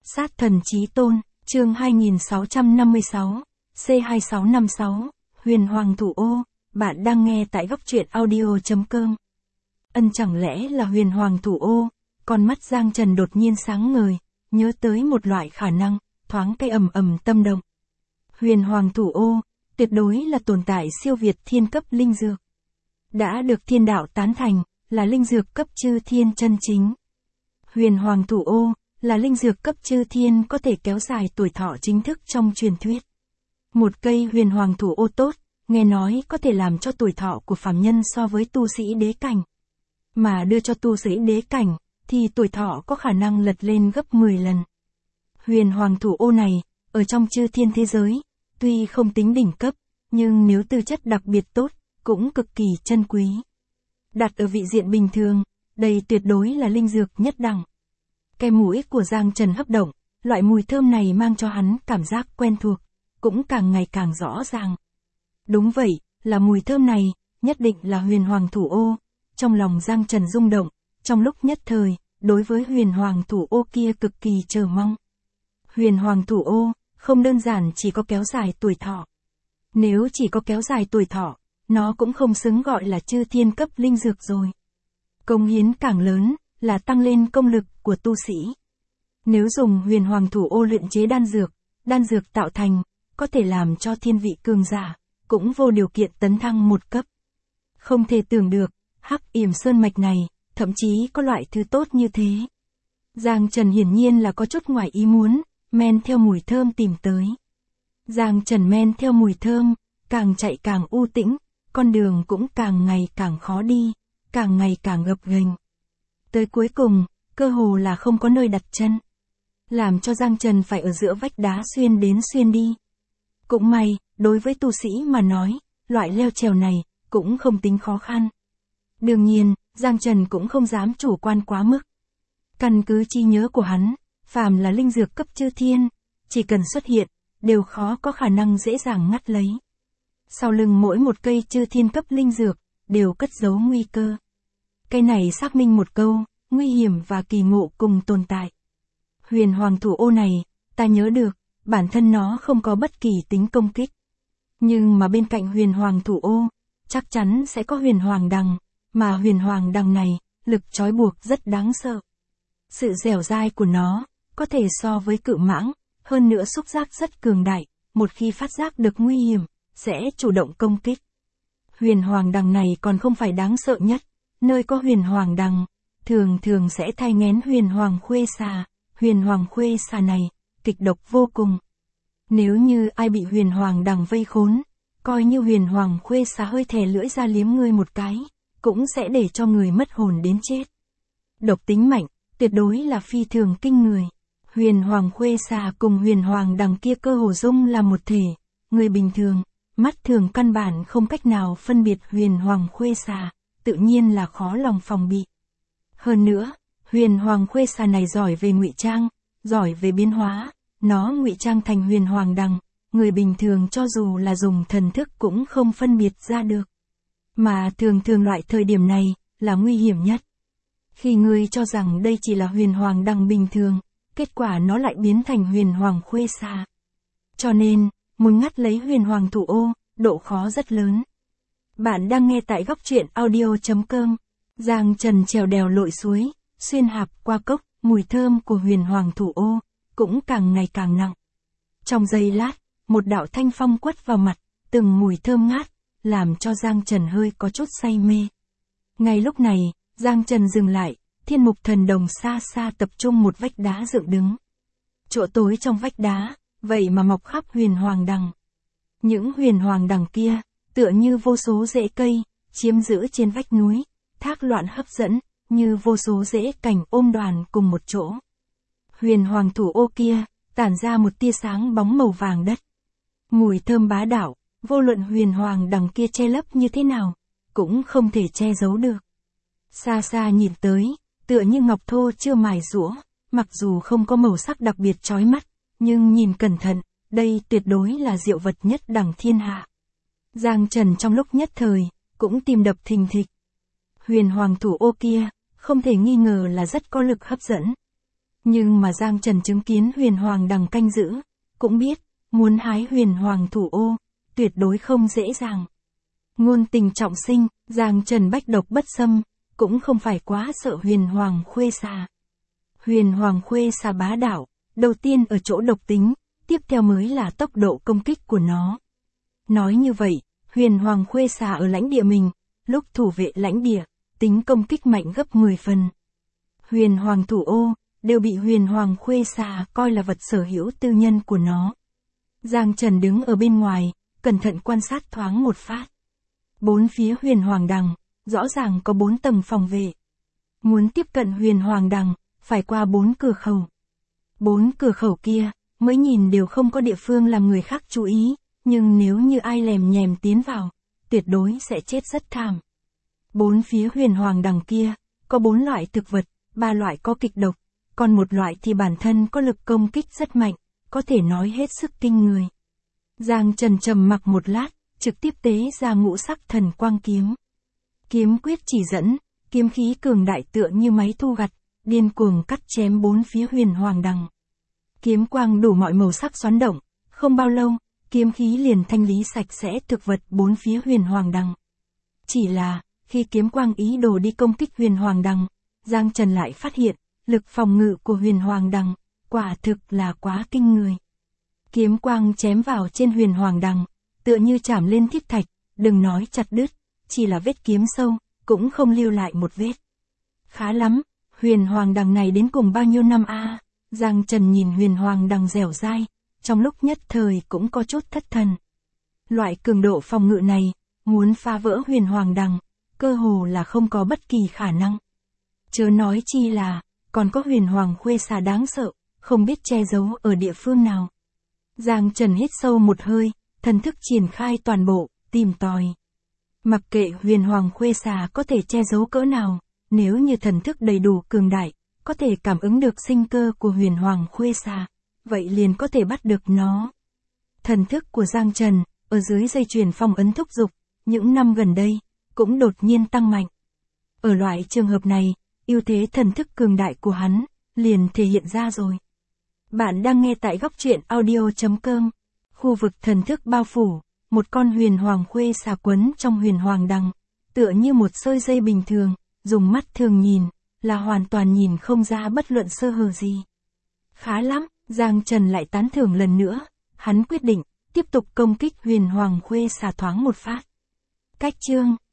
Sát thần chí tôn, chương 2656, C2656, Huyền Hoàng Thủ Ô, bạn đang nghe tại góc truyện audio.com. Ân chẳng lẽ là Huyền Hoàng Thủ Ô, con mắt Giang Trần đột nhiên sáng ngời, nhớ tới một loại khả năng, thoáng cái ầm ầm tâm động. Huyền Hoàng Thủ Ô, tuyệt đối là tồn tại siêu việt thiên cấp linh dược. Đã được thiên đạo tán thành, là linh dược cấp chư thiên chân chính. Huyền Hoàng Thủ Ô, là linh dược cấp chư thiên có thể kéo dài tuổi thọ chính thức trong truyền thuyết. Một cây Huyền Hoàng Thủ Ô tốt, nghe nói có thể làm cho tuổi thọ của phàm nhân so với tu sĩ đế cảnh. Mà đưa cho tu sĩ đế cảnh, thì tuổi thọ có khả năng lật lên gấp 10 lần. Huyền Hoàng Thủ Ô này, ở trong chư thiên thế giới, tuy không tính đỉnh cấp, nhưng nếu tư chất đặc biệt tốt, cũng cực kỳ chân quý. Đặt ở vị diện bình thường, đây tuyệt đối là linh dược nhất đẳng. Cái mũi của Giang Trần hấp động, loại mùi thơm này mang cho hắn cảm giác quen thuộc, cũng càng ngày càng rõ ràng. Đúng vậy, là mùi thơm này, nhất định là Huyền Hoàng Thủ Ô. Trong lòng Giang Trần rung động, trong lúc nhất thời, đối với Huyền Hoàng Thủ Ô kia cực kỳ chờ mong. Huyền Hoàng Thủ Ô, không đơn giản chỉ có kéo dài tuổi thọ. Nếu chỉ có kéo dài tuổi thọ, nó cũng không xứng gọi là chư thiên cấp linh dược rồi. Công hiến càng lớn, là tăng lên công lực của tu sĩ. Nếu dùng Huyền Hoàng Thủ Ô luyện chế đan dược tạo thành, có thể làm cho thiên vị cường giả, cũng vô điều kiện tấn thăng một cấp. Không thể tưởng được, Hắc Yểm Sơn mạch này, thậm chí có loại thứ tốt như thế. Giang Trần hiển nhiên là có chút ngoài ý muốn, men theo mùi thơm tìm tới. Giang Trần men theo mùi thơm, càng chạy càng u tĩnh, con đường cũng càng ngày càng khó đi, càng ngày càng gập ghềnh. Tới cuối cùng, cơ hồ là không có nơi đặt chân. Làm cho Giang Trần phải ở giữa vách đá xuyên đến xuyên đi. Cũng may, đối với tu sĩ mà nói, loại leo trèo này, cũng không tính khó khăn. Đương nhiên, Giang Trần cũng không dám chủ quan quá mức. Căn cứ trí nhớ của hắn, phàm là linh dược cấp chư thiên, chỉ cần xuất hiện, đều khó có khả năng dễ dàng ngắt lấy. Sau lưng mỗi một cây chư thiên cấp linh dược, đều cất giấu nguy cơ. Cây này xác minh một câu, nguy hiểm và kỳ ngộ cùng tồn tại. Huyền Hoàng Thủ Ô này, ta nhớ được, bản thân nó không có bất kỳ tính công kích. Nhưng mà bên cạnh Huyền Hoàng Thủ Ô, chắc chắn sẽ có Huyền Hoàng Đằng, mà Huyền Hoàng Đằng này, lực trói buộc rất đáng sợ. Sự dẻo dai của nó, có thể so với cự mãng, hơn nữa xúc giác rất cường đại, một khi phát giác được nguy hiểm, sẽ chủ động công kích. Huyền Hoàng Đằng này còn không phải đáng sợ nhất, nơi có Huyền Hoàng Đằng, thường sẽ thai nghén Huyền Hoàng Khuê Xà. Huyền Hoàng Khuê Xà này, kịch độc vô cùng. Nếu như ai bị Huyền Hoàng Đằng vây khốn, coi như Huyền Hoàng Khuê Xà hơi thè lưỡi ra liếm ngươi một cái, cũng sẽ để cho người mất hồn đến chết. Độc tính mạnh, tuyệt đối là phi thường kinh người. Huyền Hoàng Khuê Xà cùng Huyền Hoàng Đằng kia cơ hồ dung là một thể, người bình thường, mắt thường căn bản không cách nào phân biệt Huyền Hoàng Khuê Xà, tự nhiên là khó lòng phòng bị. Hơn nữa, Huyền Hoàng Khuê Xà này giỏi về ngụy trang, giỏi về biến hóa, nó ngụy trang thành Huyền Hoàng Đằng, người bình thường cho dù là dùng thần thức cũng không phân biệt ra được. Mà thường loại thời điểm này, là nguy hiểm nhất. Khi ngươi cho rằng đây chỉ là Huyền Hoàng Đằng bình thường, kết quả nó lại biến thành Huyền Hoàng Khuê Xà. Cho nên, muốn ngắt lấy Huyền Hoàng Thủ Ô, độ khó rất lớn. Bạn đang nghe tại góc truyện audio.com. Giang Trần trèo đèo lội suối, xuyên hạp qua cốc, mùi thơm của Huyền Hoàng Thủ Ô, cũng càng ngày càng nặng. Trong giây lát, một đạo thanh phong quất vào mặt, từng mùi thơm ngát, làm cho Giang Trần hơi có chút say mê. Ngay lúc này, Giang Trần dừng lại, Thiên Mục Thần Đồng xa xa tập trung một vách đá dựng đứng. Chỗ tối trong vách đá, vậy mà mọc khắp Huyền Hoàng Đằng. Những Huyền Hoàng Đằng kia, tựa như vô số rễ cây, chiếm giữ trên vách núi, thác loạn hấp dẫn, như vô số rễ cành ôm đoàn cùng một chỗ. Huyền Hoàng Thủ Ô kia, tản ra một tia sáng bóng màu vàng đất. Mùi thơm bá đạo, vô luận Huyền Hoàng Đằng kia che lấp như thế nào, cũng không thể che giấu được. Xa xa nhìn tới, tựa như ngọc thô chưa mài rũa, mặc dù không có màu sắc đặc biệt chói mắt, nhưng nhìn cẩn thận, đây tuyệt đối là diệu vật nhất đẳng thiên hạ. Giang Trần trong lúc nhất thời, cũng tim đập thình thịch. Huyền Hoàng Thủ Ô kia, không thể nghi ngờ là rất có lực hấp dẫn. Nhưng mà Giang Trần chứng kiến huyền hoàng đằng canh giữ, cũng biết, muốn hái huyền hoàng thủ ô, tuyệt đối không dễ dàng. Ngôn tình trọng sinh, Giang Trần bách độc bất xâm, cũng không phải quá sợ huyền hoàng khuê xà. Huyền hoàng khuê xà bá đạo, đầu tiên ở chỗ độc tính, tiếp theo mới là tốc độ công kích của nó. Nói như vậy, huyền hoàng khuê xà ở lãnh địa mình, lúc thủ vệ lãnh địa, tính công kích mạnh gấp 10 phần. Huyền hoàng thủ ô, đều bị huyền hoàng khuê xà coi là vật sở hữu tư nhân của nó. Giang Trần đứng ở bên ngoài, cẩn thận quan sát thoáng một phát. Bốn phía huyền hoàng đằng, rõ ràng có 4 tầng phòng vệ. Muốn tiếp cận huyền hoàng đằng, phải qua 4 cửa khẩu. 4 cửa khẩu kia, mới nhìn đều không có địa phương làm người khác chú ý, nhưng nếu như ai lèm nhèm tiến vào, tuyệt đối sẽ chết rất thảm. 4 phía huyền hoàng đằng kia, có 4 loại thực vật, 3 loại có kịch độc, còn một loại thì bản thân có lực công kích rất mạnh, có thể nói hết sức kinh người. Giang Trần trầm mặc một lát, trực tiếp tế ra ngũ sắc thần quang kiếm. Kiếm quyết chỉ dẫn, kiếm khí cường đại tựa như máy thu gặt, điên cuồng cắt chém 4 phía huyền hoàng đằng. Kiếm quang đủ mọi màu sắc xoắn động, không bao lâu, kiếm khí liền thanh lý sạch sẽ thực vật 4 phía huyền hoàng đằng. Chỉ là, khi kiếm quang ý đồ đi công kích huyền hoàng đằng, Giang Trần lại phát hiện, lực phòng ngự của huyền hoàng đằng, quả thực là quá kinh người. Kiếm quang chém vào trên huyền hoàng đằng, tựa như chạm lên thiết thạch, đừng nói chặt đứt, chỉ là vết kiếm sâu, cũng không lưu lại một vết. Khá lắm, huyền hoàng đằng này đến cùng bao nhiêu năm a? Giang Trần nhìn huyền hoàng đằng dẻo dai, trong lúc nhất thời cũng có chút thất thần. Loại cường độ phòng ngự này, muốn phá vỡ huyền hoàng đằng, cơ hồ là không có bất kỳ khả năng. Chớ nói chi là, còn có huyền hoàng khuê xà đáng sợ, không biết che giấu ở địa phương nào. Giang Trần hít sâu một hơi, thần thức triển khai toàn bộ, tìm tòi. Mặc kệ huyền hoàng khuê xà có thể che giấu cỡ nào, nếu như thần thức đầy đủ cường đại, có thể cảm ứng được sinh cơ của huyền hoàng khuê xà, vậy liền có thể bắt được nó. Thần thức của Giang Trần, ở dưới dây chuyền phong ấn thúc dục, những năm gần đây, cũng đột nhiên tăng mạnh. Ở loại trường hợp này, ưu thế thần thức cường đại của hắn, liền thể hiện ra rồi. Bạn đang nghe tại góc truyện audio.com. Khu vực thần thức bao phủ, một con huyền hoàng khuê xà quấn trong huyền hoàng đằng, tựa như một sợi dây bình thường, dùng mắt thường nhìn, là hoàn toàn nhìn không ra bất luận sơ hở gì. Khá lắm, Giang Trần lại tán thưởng lần nữa, hắn quyết định, tiếp tục công kích huyền hoàng khuê xà thoáng một phát. Cách chương